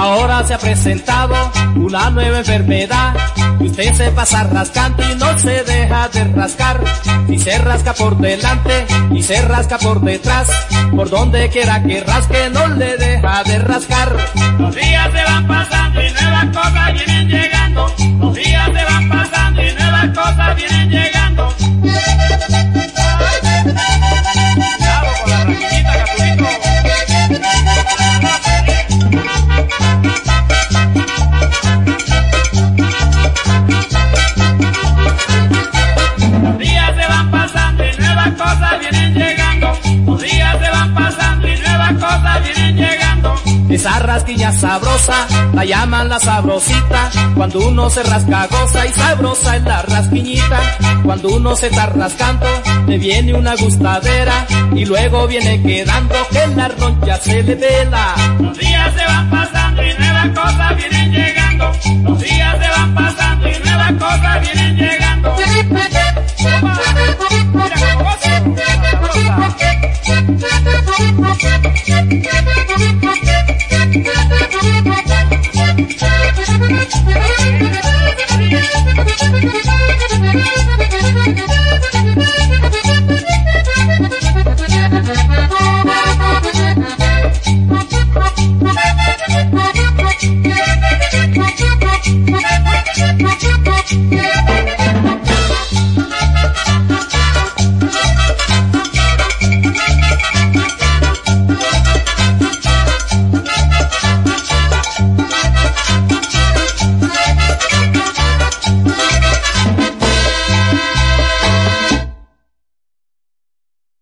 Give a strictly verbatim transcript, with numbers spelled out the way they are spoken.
Ahora se ha presentado una nueva enfermedad, que usted se pasa rascando y no se deja de rascar. Si se rasca por delante y se rasca por detrás, por donde quiera que rasque no le deja de rascar. Los días se van pasando y nuevas cosas vienen llegando. Los días se van pasando y nuevas cosas vienen llegando. Cuidado con la raquillita, Capulito. Los días se van pasando y nuevas cosas vienen llegando. Los días se van pasando y nuevas cosas vienen llegando. Esa rasquilla sabrosa la llaman la sabrosita. Cuando uno se rasca goza y sabrosa es la rasquiñita. Cuando uno se está rascando le viene una gustadera y luego viene quedando que la roncha se le vela. Los días se van pasando y nuevas cosas vienen llegando. Los días se van pasando y nuevas cosas vienen llegando.